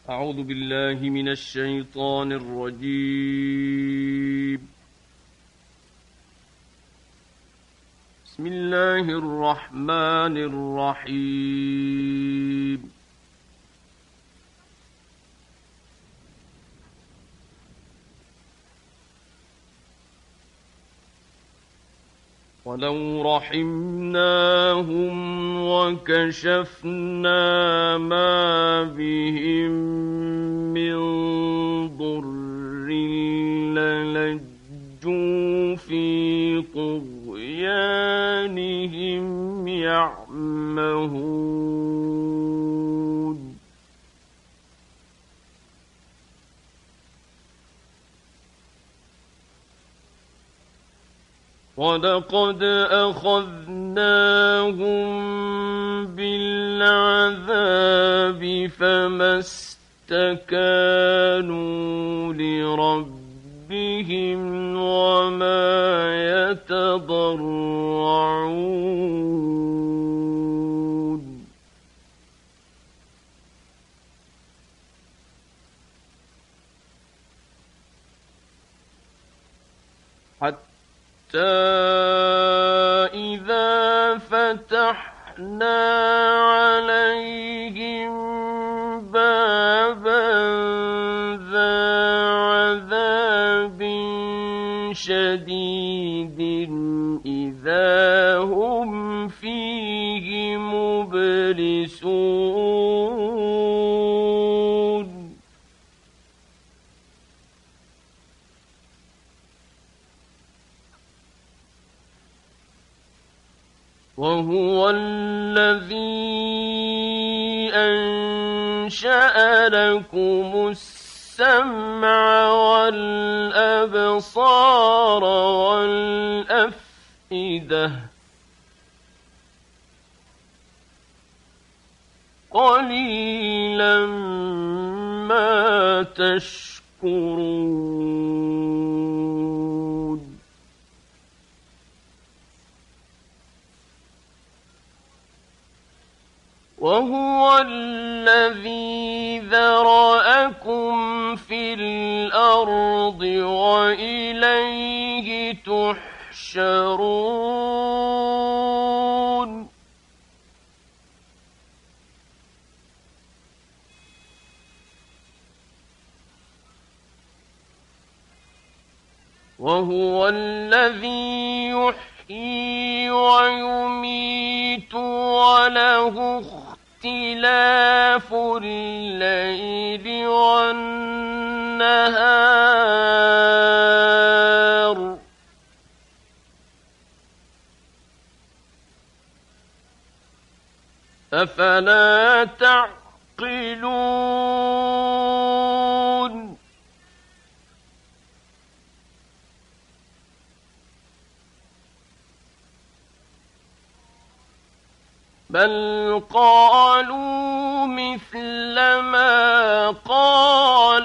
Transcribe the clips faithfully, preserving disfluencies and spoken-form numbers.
أعوذ بالله من الشيطان الرجيم. بسم الله الرحمن الرحيم. ولو رحمناهم وكشفنا ما بهم من ضر للجوا في طغيانهم يعمهون. ولقد أخذناهم بالعذاب فما استكانوا لربهم وما يتضرعون. حتى إذا فتحنا عليهم بابا ذا عذاب شديد إذا هم فيه مبلسون. وهو الذي أنشأ لكم السمع والأبصار والأفئدة قليلا ما تشكرون. وهو الذي ذرأكم في الأرض وإليه تحشرون. وهو الذي يحيي ويميت وله اختلاف الليل والنهار أفلا تعقلون. بل قالوا مثل ما قال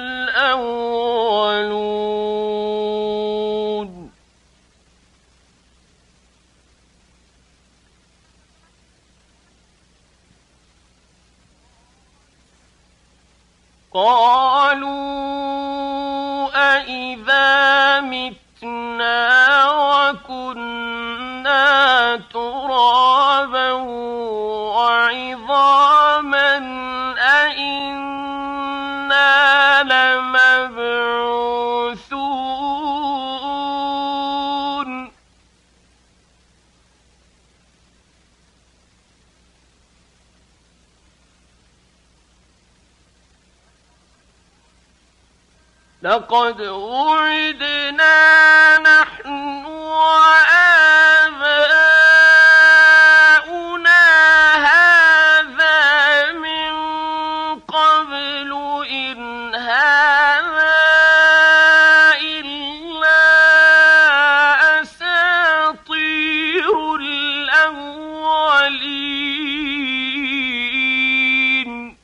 الأولون. قالوا أإذا متنا وكنا ترابا وعظاما أإنا لمبعوثون. لقد وعدنا نحن وآباؤنا هذا من قبل إن هذا إلا أساطير الأولين.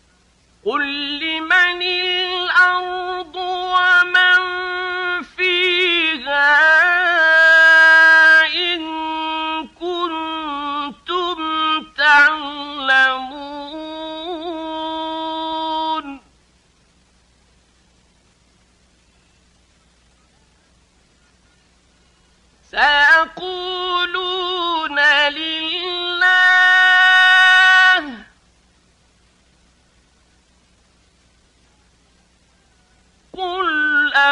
قل لمن الأرض ومن فيها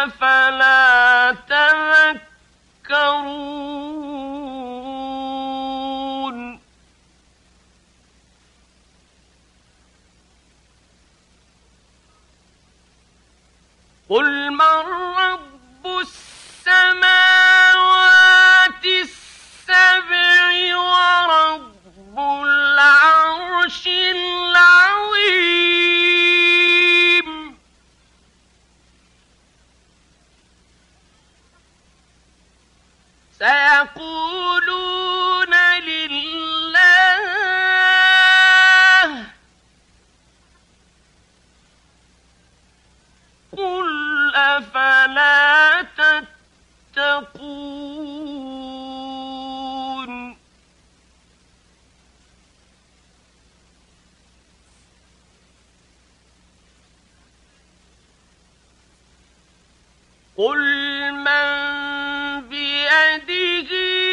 أفلا تذكرون قل من رب السماوات السبع ورب العرش العظيم سيقولون لله قل أفلا تتقون قل من بيده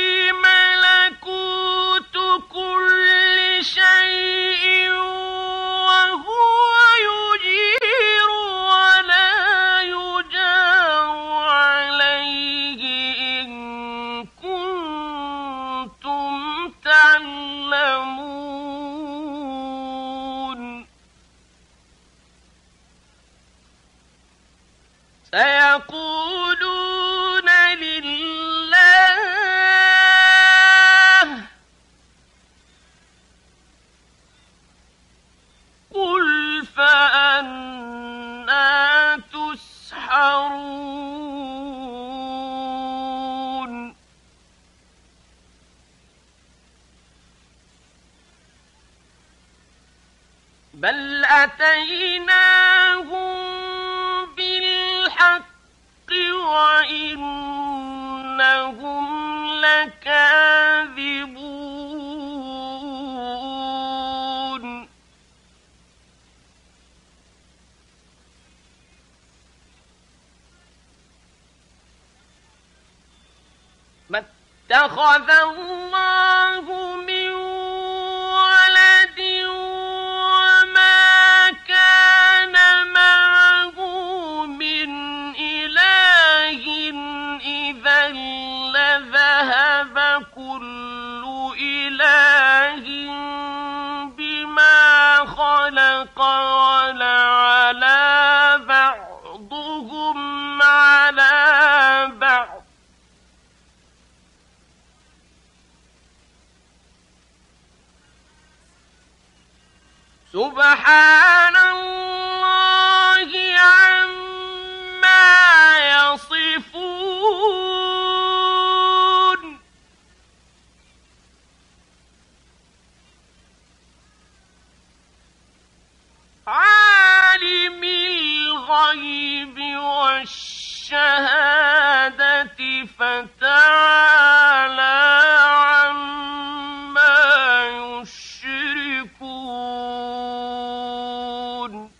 ملكوت كل شيء وهو يجير ولا يجار عليه إن كنتم تعلمون سيقولون لله قل فأنى تسحرون بل أتيناهم بالحق وإنهم لكاذبون ما اتخذ الله من ولد وما كان معه من إله إذا لذهب كل إله بما خلق ولعلى بعضهم على بعض سبحان الله عما يصفون عالم الغيب والشهادة فتعالى عما يشركون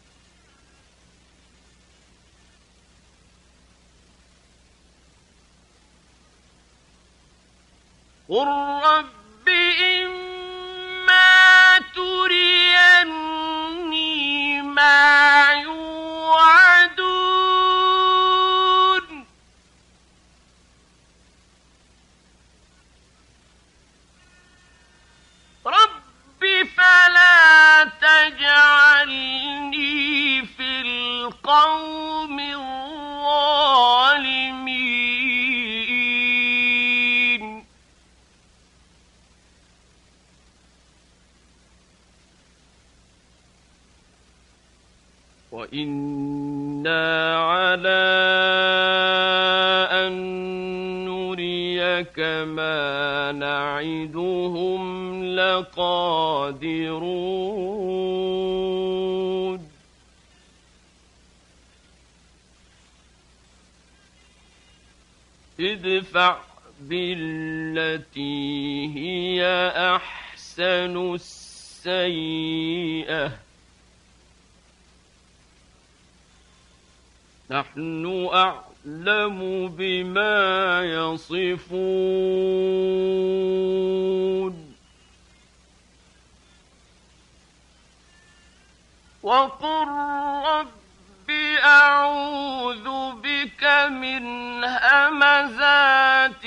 قل رب إما تريني ما يوعدون رب فلا تجعلني في القوم الظالمين وإنا على أن نريك ما نعدهم لقادرون ادفع بالتي هي أحسن السيئة نحن أعلم بما يصفون وقل رب أعوذ بك من همزات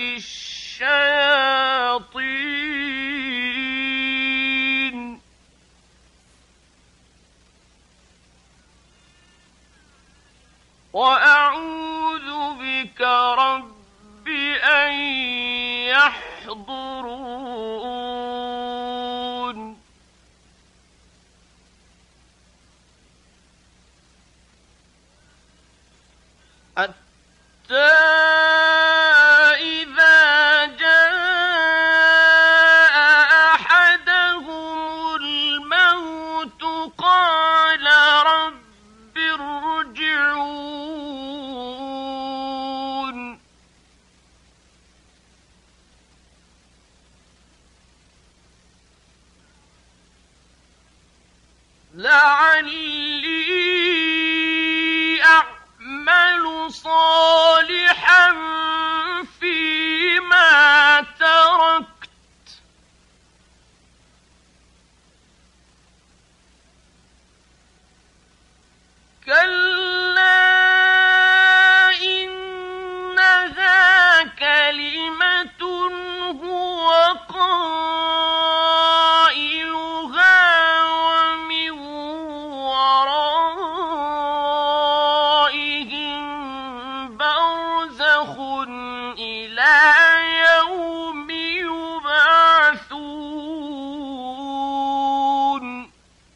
الشياطين وأعوذ بك رب أن يحضرون حتى إذا جاء أحدهم الموت قال رب ارجعون لعلي أعمل صالحا فيما تركت كلا إنها كلمة هو قائلها ومن ورائهم برزخ إلى يوم يبعثون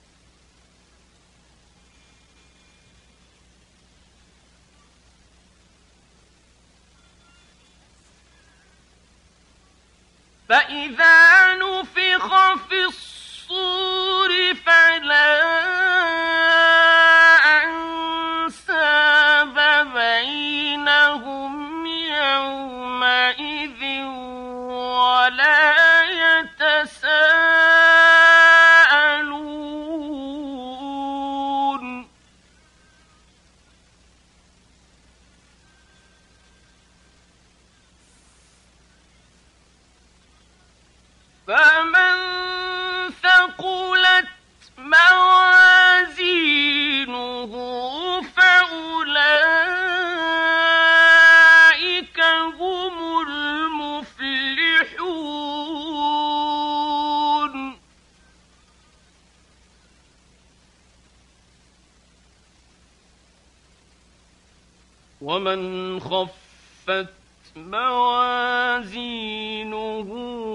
فإذا نفخ في الصور فلا أنساب بينهم يومئذ ولا يتساءلون فمن ثقلت موازينه فأولئك هم المفلحون ومن خفت موازينه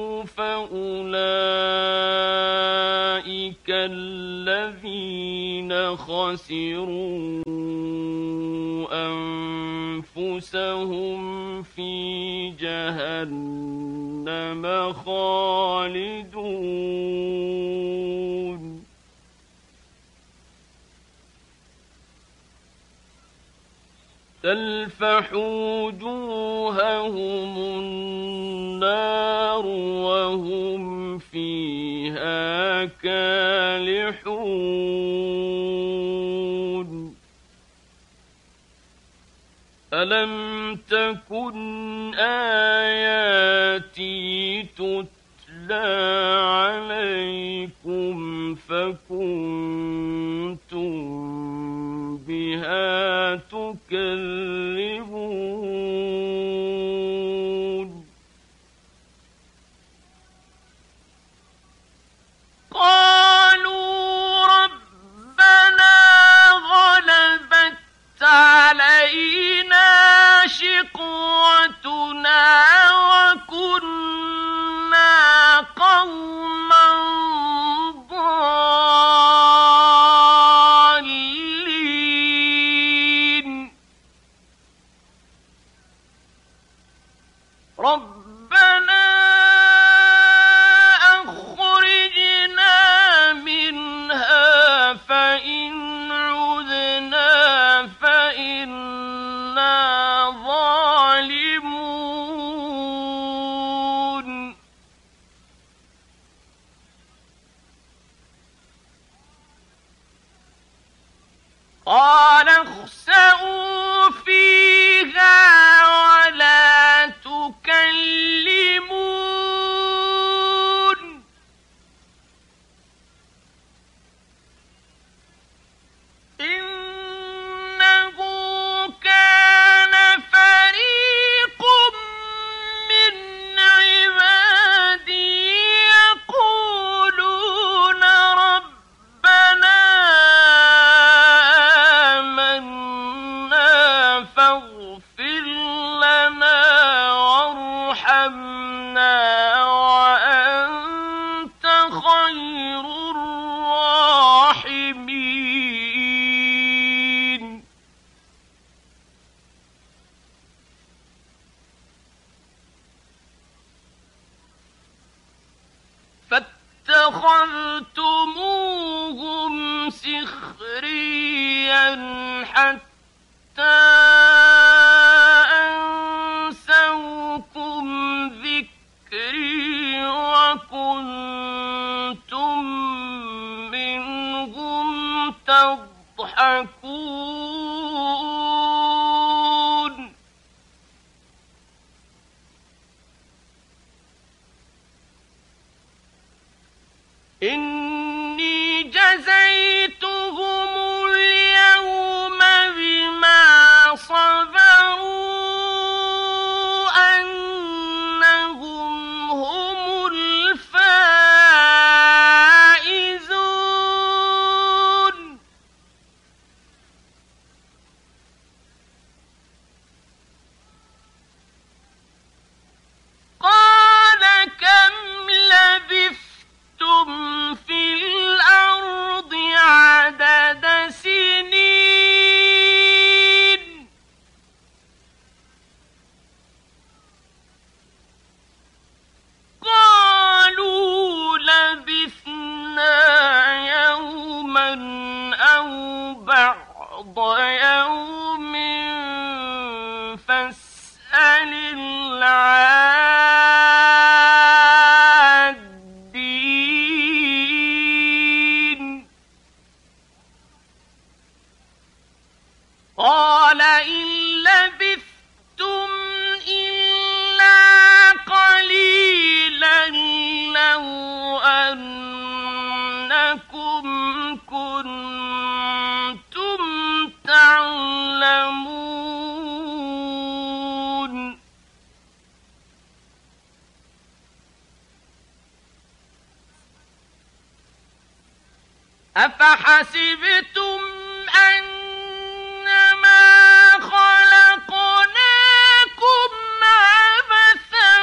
فأولئك الذين خسروا أنفسهم في جهنم خالدون تلفح وجوههم النار وهم فيها كالحون ألم تكن آياتي تتلى عليكم فكنتم بها تكذبون قالوا ربنا غلبت علينا شقوتنا وكنا قوما ضالين ربنا أخرجنا منها فإن عدنا فإنا ظالمون قال اخسئوا فيها ولا تكلمون إنه كان اتخذتموهم سخريا حتى أنسوكم ذكري وكنتم منهم تضحكون إني جزيتهم اليوم بما صبروا أنهم هم الفائزون قال كم لبثتم في الأرض عدد سنين قالوا لبثنا يوما أو بعض يوم فاسأل العادين قال إن لبثتم إلا قليلا لو أنكم كنتم تعلمون أفحسبتم أنما خلقناكم عبثا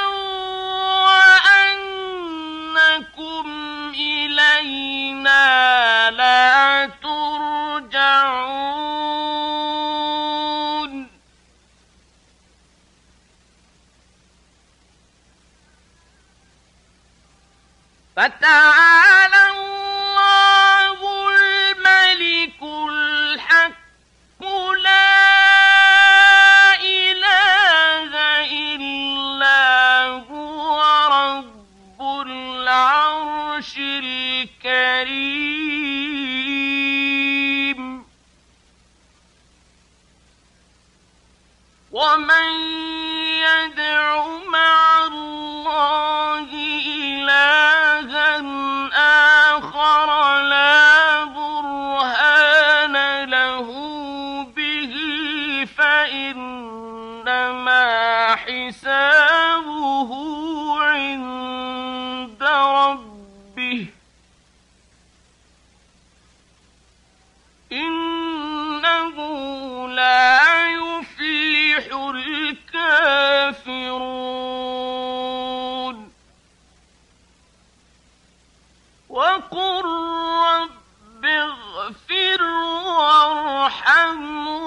وأنكم إلينا لا ترجعون فتعالى الله الملك الحق لا إله إلا هو رب العرش الكريم ومن يدع مع الله إلها آخر لا برهان له به فإنما حسابه عند ربه إنه لا يفلح الكافرون وقل رب اغفر وارحم